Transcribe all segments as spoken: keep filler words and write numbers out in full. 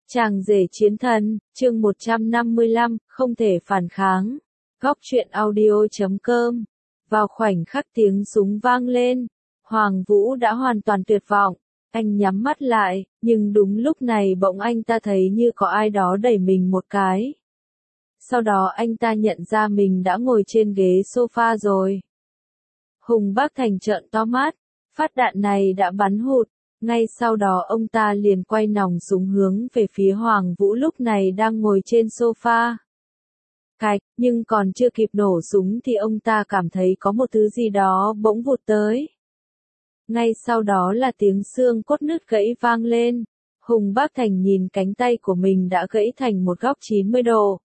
Chàng rể chiến thần, chương một trăm năm mươi lăm, không thể phản kháng. Góc truyện audio chấm com. Vào khoảnh khắc tiếng súng vang lên, Hoàng Vũ đã hoàn toàn tuyệt vọng. Anh nhắm mắt lại, nhưng đúng lúc này bỗng anh ta thấy như có ai đó đẩy mình một cái. Sau đó anh ta nhận ra mình đã ngồi trên ghế sofa rồi. Hùng Bác Thành trợn to mắt, phát đạn này đã bắn hụt. Ngay sau đó ông ta liền quay nòng súng hướng về phía Hoàng Vũ lúc này đang ngồi trên sofa. Cạch, nhưng còn chưa kịp nổ súng thì ông ta cảm thấy có một thứ gì đó bỗng vụt tới. Ngay sau đó là tiếng xương cốt nứt gãy vang lên. Hùng Bác Thành nhìn cánh tay của mình đã gãy thành một góc chín mươi độ.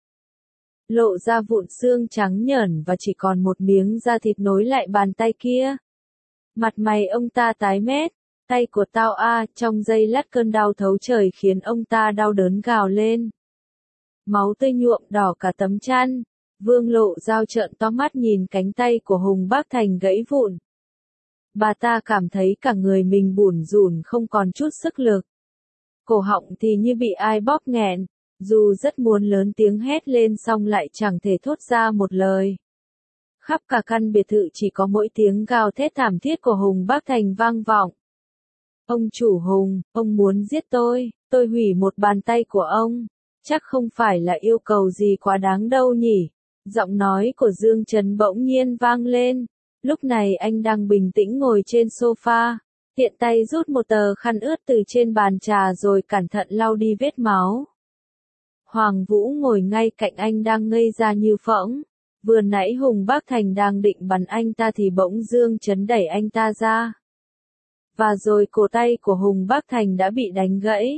Lộ ra vụn xương trắng nhởn và chỉ còn một miếng da thịt nối lại bàn tay kia. Mặt mày ông ta tái mét. Tay của tao a, à, trong giây lát cơn đau thấu trời khiến ông ta đau đớn gào lên. Máu tươi nhuộm đỏ cả tấm chăn. Vương Lộ Dao trợn to mắt nhìn cánh tay của Hùng Bác Thành gãy vụn. Bà ta cảm thấy cả người mình bủn rủn không còn chút sức lực. Cổ họng thì như bị ai bóp nghẹn, dù rất muốn lớn tiếng hét lên song lại chẳng thể thốt ra một lời. Khắp cả căn biệt thự chỉ có mỗi tiếng gào thét thảm thiết của Hùng Bác Thành vang vọng. Ông chủ Hùng, ông muốn giết tôi, tôi hủy một bàn tay của ông. Chắc không phải là yêu cầu gì quá đáng đâu nhỉ. Giọng nói của Dương Trấn bỗng nhiên vang lên. Lúc này anh đang bình tĩnh ngồi trên sofa. Tiện tay rút một tờ khăn ướt từ trên bàn trà rồi cẩn thận lau đi vết máu. Hoàng Vũ ngồi ngay cạnh anh đang ngây ra như phỗng. Vừa nãy Hùng Bác Thành đang định bắn anh ta thì bỗng Dương Trấn đẩy anh ta ra. Và rồi cổ tay của Hùng Bác Thành đã bị đánh gãy.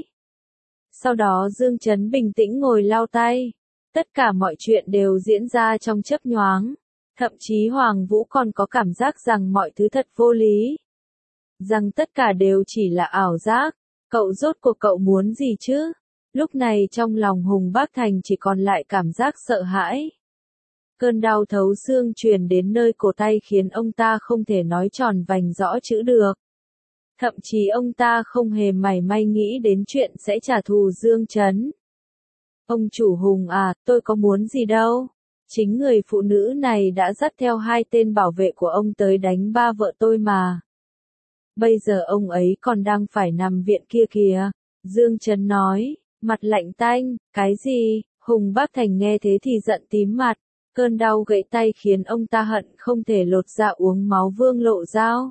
Sau đó Dương Trấn bình tĩnh ngồi lau tay. Tất cả mọi chuyện đều diễn ra trong chớp nhoáng. Thậm chí Hoàng Vũ còn có cảm giác rằng mọi thứ thật vô lý. Rằng tất cả đều chỉ là ảo giác. Cậu rốt cuộc cậu muốn gì chứ? Lúc này trong lòng Hùng Bác Thành chỉ còn lại cảm giác sợ hãi. Cơn đau thấu xương truyền đến nơi cổ tay khiến ông ta không thể nói tròn vành rõ chữ được. Thậm chí ông ta không hề mảy may nghĩ đến chuyện sẽ trả thù Dương Trấn. Ông chủ Hùng à, tôi có muốn gì đâu. Chính người phụ nữ này đã dắt theo hai tên bảo vệ của ông tới đánh ba vợ tôi mà. Bây giờ ông ấy còn đang phải nằm viện kia kìa. Dương Trấn nói, mặt lạnh tanh, cái gì? Hùng Bác Thành nghe thế thì giận tím mặt. Cơn đau gãy tay khiến ông ta hận không thể lột ra uống máu Vương Lộ Dao.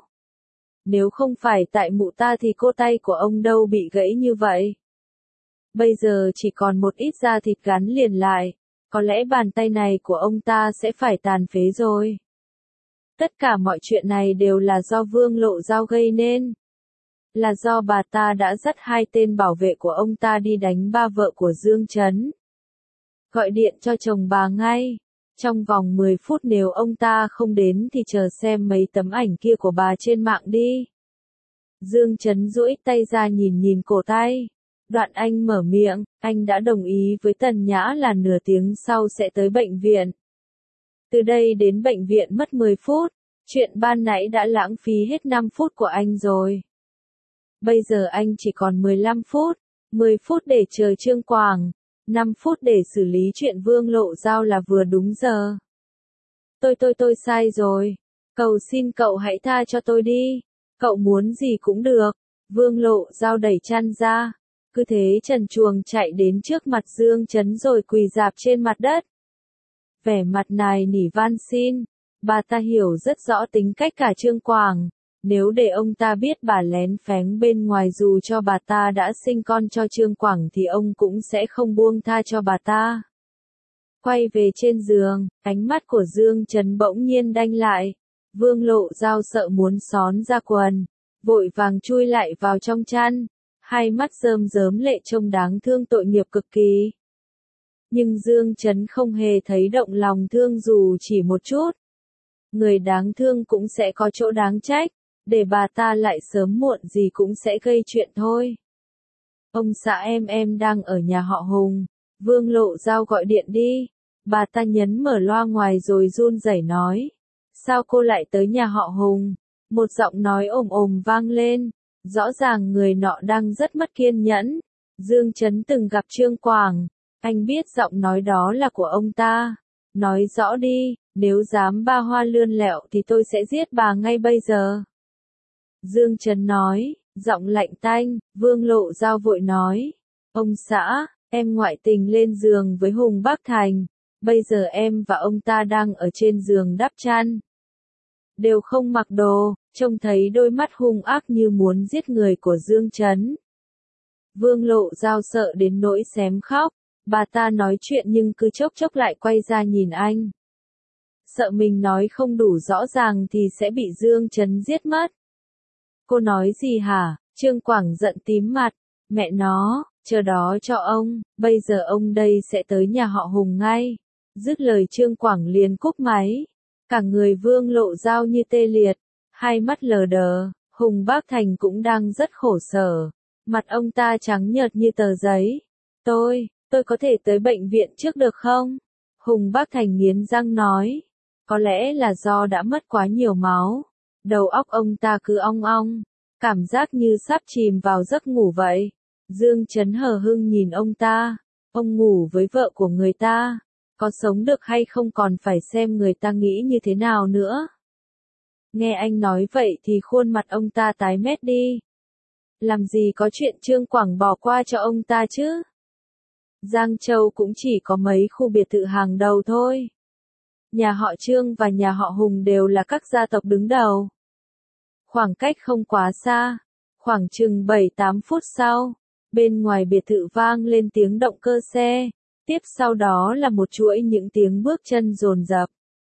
Nếu không phải tại mụ ta thì cô tay của ông đâu bị gãy như vậy. Bây giờ chỉ còn một ít da thịt gắn liền lại, có lẽ bàn tay này của ông ta sẽ phải tàn phế rồi. Tất cả mọi chuyện này đều là do Vương Lộ Dao gây nên. Là do bà ta đã dắt hai tên bảo vệ của ông ta đi đánh ba vợ của Dương Trấn. Gọi điện cho chồng bà ngay. Trong vòng mười phút nếu ông ta không đến thì chờ xem mấy tấm ảnh kia của bà trên mạng đi. Dương Trấn duỗi tay ra nhìn nhìn cổ tay. Đoạn anh mở miệng, anh đã đồng ý với Tần Nhã là nửa tiếng sau sẽ tới bệnh viện. Từ đây đến bệnh viện mất mười phút, chuyện ban nãy đã lãng phí hết năm phút của anh rồi. Bây giờ anh chỉ còn mười lăm phút, mười phút để chờ Trương Quảng. năm phút để xử lý chuyện Vương Lộ Dao là vừa đúng giờ. Tôi tôi tôi sai rồi. Cầu xin cậu hãy tha cho tôi đi. Cậu muốn gì cũng được. Vương Lộ Dao đẩy chăn ra. Cứ thế trần truồng chạy đến trước mặt Dương Trấn rồi quỳ rạp trên mặt đất. Vẻ mặt nài nỉ van xin. Bà ta hiểu rất rõ tính cách cả Trương Quảng. Nếu để ông ta biết bà lén phén bên ngoài dù cho bà ta đã sinh con cho Trương Quảng thì ông cũng sẽ không buông tha cho bà ta. Quay về trên giường, ánh mắt của Dương Trấn bỗng nhiên đanh lại. Vương Lộ Dao sợ muốn xón ra quần, vội vàng chui lại vào trong chăn. Hai mắt rơm rớm lệ trông đáng thương tội nghiệp cực kỳ. Nhưng Dương Trấn không hề thấy động lòng thương dù chỉ một chút. Người đáng thương cũng sẽ có chỗ đáng trách. Để bà ta lại sớm muộn gì cũng sẽ gây chuyện thôi. Ông xã em em đang ở nhà họ Hùng. Vương Lộ Dao gọi điện đi. Bà ta nhấn mở loa ngoài rồi run rẩy nói. Sao cô lại tới nhà họ Hùng? Một giọng nói ồm ồm vang lên. Rõ ràng người nọ đang rất mất kiên nhẫn. Dương Chấn từng gặp Trương Quảng, anh biết giọng nói đó là của ông ta. Nói rõ đi, nếu dám ba hoa lươn lẹo thì tôi sẽ giết bà ngay bây giờ. Dương Chấn nói, giọng lạnh tanh. Vương Lộ Giao vội nói, ông xã, em ngoại tình lên giường với Hùng Bác Thành, bây giờ em và ông ta đang ở trên giường đắp chăn. Đều không mặc đồ, trông thấy đôi mắt hung ác như muốn giết người của Dương Chấn. Vương Lộ Giao sợ đến nỗi xém khóc, bà ta nói chuyện nhưng cứ chốc chốc lại quay ra nhìn anh. Sợ mình nói không đủ rõ ràng thì sẽ bị Dương Chấn giết mất. Cô nói gì hả? Trương Quảng giận tím mặt, mẹ nó, chờ đó cho ông, bây giờ ông đây sẽ tới nhà họ Hùng ngay. Dứt lời Trương Quảng liền cúp máy, cả người Vương Lộ Giao như tê liệt, hai mắt lờ đờ. Hùng Bác Thành cũng đang rất khổ sở, mặt ông ta trắng nhợt như tờ giấy. Tôi, tôi có thể tới bệnh viện trước được không? Hùng Bác Thành nghiến răng nói, có lẽ là do đã mất quá nhiều máu. Đầu óc ông ta cứ ong ong, cảm giác như sắp chìm vào giấc ngủ vậy. Dương Chấn hờ hững nhìn ông ta, ông ngủ với vợ của người ta, có sống được hay không còn phải xem người ta nghĩ như thế nào nữa. Nghe anh nói vậy thì khuôn mặt ông ta tái mét đi. Làm gì có chuyện Trương Quảng bỏ qua cho ông ta chứ? Giang Châu cũng chỉ có mấy khu biệt thự hàng đầu thôi. Nhà họ Trương và nhà họ Hùng đều là các gia tộc đứng đầu. Khoảng cách không quá xa, khoảng chừng bảy tám phút sau, bên ngoài biệt thự vang lên tiếng động cơ xe, tiếp sau đó là một chuỗi những tiếng bước chân dồn dập.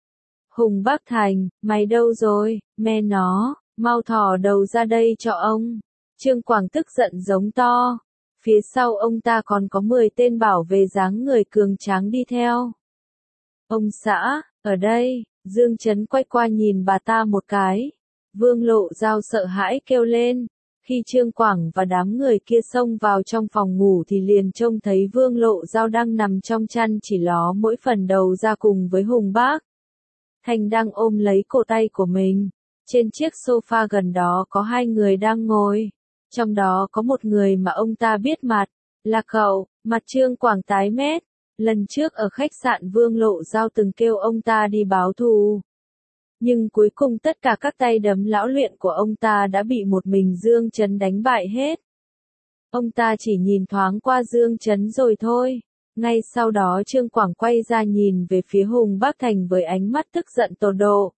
Hùng Bác Thành, mày đâu rồi, mẹ nó, mau thò đầu ra đây cho ông. Trương Quảng tức giận giống to, phía sau ông ta còn có mười tên bảo vệ dáng người cường tráng đi theo. Ông xã, ở đây, Dương Chấn quay qua nhìn bà ta một cái. Vương Lộ Giao sợ hãi kêu lên. Khi Trương Quảng và đám người kia xông vào trong phòng ngủ thì liền trông thấy Vương Lộ Giao đang nằm trong chăn chỉ ló mỗi phần đầu ra cùng với Hùng Bác Thành đang ôm lấy cổ tay của mình. Trên chiếc sofa gần đó có hai người đang ngồi. Trong đó có một người mà ông ta biết mặt, là cậu. Mặt Trương Quảng tái mét. Lần trước ở khách sạn Vương Lộ Giao từng kêu ông ta đi báo thù. Nhưng cuối cùng tất cả các tay đấm lão luyện của ông ta đã bị một mình Dương Chấn đánh bại hết. Ông ta chỉ nhìn thoáng qua Dương Chấn rồi thôi. Ngay sau đó Trương Quảng quay ra nhìn về phía Hùng Bác Thành với ánh mắt tức giận tột độ.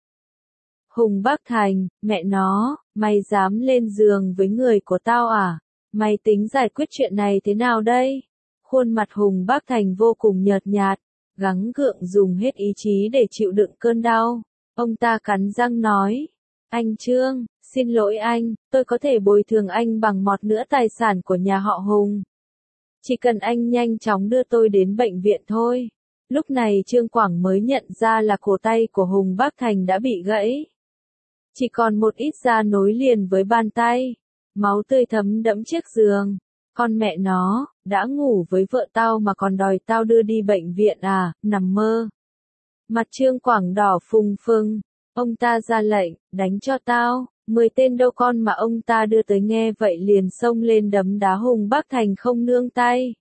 Hùng Bác Thành, mẹ nó, mày dám lên giường với người của tao à? Mày tính giải quyết chuyện này thế nào đây? Khuôn mặt Hùng Bác Thành vô cùng nhợt nhạt, gắng gượng dùng hết ý chí để chịu đựng cơn đau. Ông ta cắn răng nói, anh Trương, xin lỗi anh, tôi có thể bồi thường anh bằng một nửa tài sản của nhà họ Hùng. Chỉ cần anh nhanh chóng đưa tôi đến bệnh viện thôi. Lúc này Trương Quảng mới nhận ra là cổ tay của Hùng Bác Thành đã bị gãy. Chỉ còn một ít da nối liền với bàn tay. Máu tươi thấm đẫm chiếc giường. Con mẹ nó, đã ngủ với vợ tao mà còn đòi tao đưa đi bệnh viện à, nằm mơ. Mặt Trương Quảng đỏ phừng phừng, ông ta ra lệnh, đánh cho tao, mười tên đâu con mà ông ta đưa tới nghe vậy liền xông lên đấm đá Hùng Bác Thành không nương tay.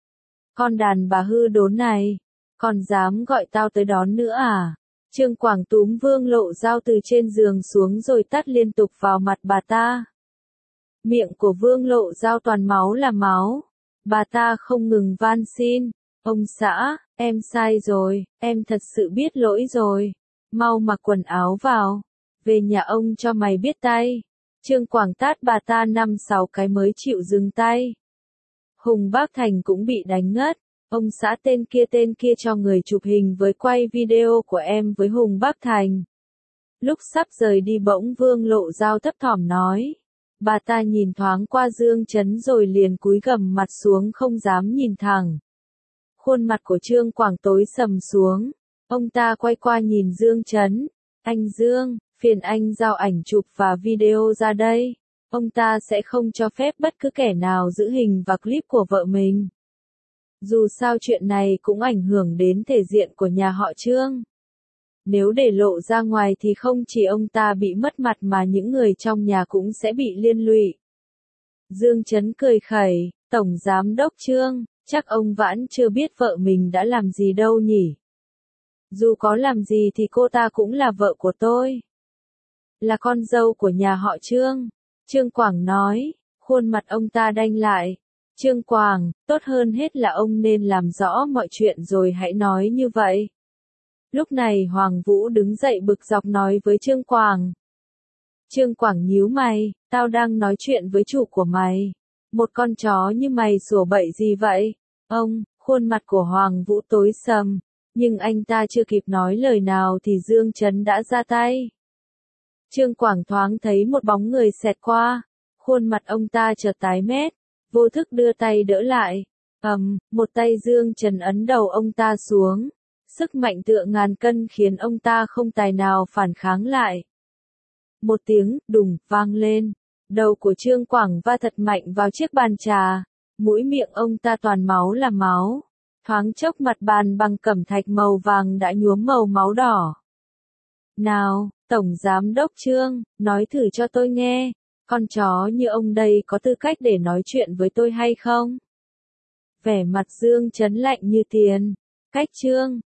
Con đàn bà hư đốn này, còn dám gọi tao tới đón nữa à? Trương Quảng túm Vương Lộ Giao từ trên giường xuống rồi tát liên tục vào mặt bà ta. Miệng của Vương Lộ Giao toàn máu là máu, bà ta không ngừng van xin. Ông xã, em sai rồi, em thật sự biết lỗi rồi. Mau mặc quần áo vào, về nhà ông cho mày biết tay. Trương Quảng tát bà ta năm sáu cái mới chịu dừng tay. Hùng Bác Thành cũng bị đánh ngất. Ông xã tên kia tên kia cho người chụp hình với quay video của em với Hùng Bác Thành. Lúc sắp rời đi bỗng Vương Lộ Giao thấp thỏm nói. Bà ta nhìn thoáng qua Dương Chấn rồi liền cúi gằm mặt xuống không dám nhìn thẳng. Khuôn mặt của Trương Quảng tối sầm xuống. Ông ta quay qua nhìn Dương Chấn. Anh Dương, phiền anh giao ảnh chụp và video ra đây. Ông ta sẽ không cho phép bất cứ kẻ nào giữ hình và clip của vợ mình. Dù sao chuyện này cũng ảnh hưởng đến thể diện của nhà họ Trương. Nếu để lộ ra ngoài thì không chỉ ông ta bị mất mặt mà những người trong nhà cũng sẽ bị liên lụy. Dương Chấn cười khẩy, Tổng Giám đốc Trương, chắc ông Vãn chưa biết vợ mình đã làm gì đâu nhỉ. Dù có làm gì thì cô ta cũng là vợ của tôi. Là con dâu của nhà họ Trương. Trương Quảng nói, khuôn mặt ông ta đanh lại. Trương Quảng, tốt hơn hết là ông nên làm rõ mọi chuyện rồi hãy nói như vậy. Lúc này Hoàng Vũ đứng dậy bực dọc nói với Trương Quảng. Trương Quảng nhíu mày, tao đang nói chuyện với chủ của mày. Một con chó như mày sủa bậy gì vậy? Ông, khuôn mặt của Hoàng Vũ tối sầm, nhưng anh ta chưa kịp nói lời nào thì Dương Chấn đã ra tay. Trương Quảng thoáng thấy một bóng người xẹt qua, khuôn mặt ông ta chợt tái mét, vô thức đưa tay đỡ lại. Ầm, một tay Dương Trần ấn đầu ông ta xuống, sức mạnh tựa ngàn cân khiến ông ta không tài nào phản kháng lại. Một tiếng đùng vang lên, đầu của Trương Quảng va thật mạnh vào chiếc bàn trà, mũi miệng ông ta toàn máu là máu, thoáng chốc mặt bàn bằng cẩm thạch màu vàng đã nhuốm màu máu đỏ. Nào, Tổng Giám đốc Trương, nói thử cho tôi nghe, con chó như ông đây có tư cách để nói chuyện với tôi hay không? Vẻ mặt Dương Chấn lạnh như tiền. Cách Trương,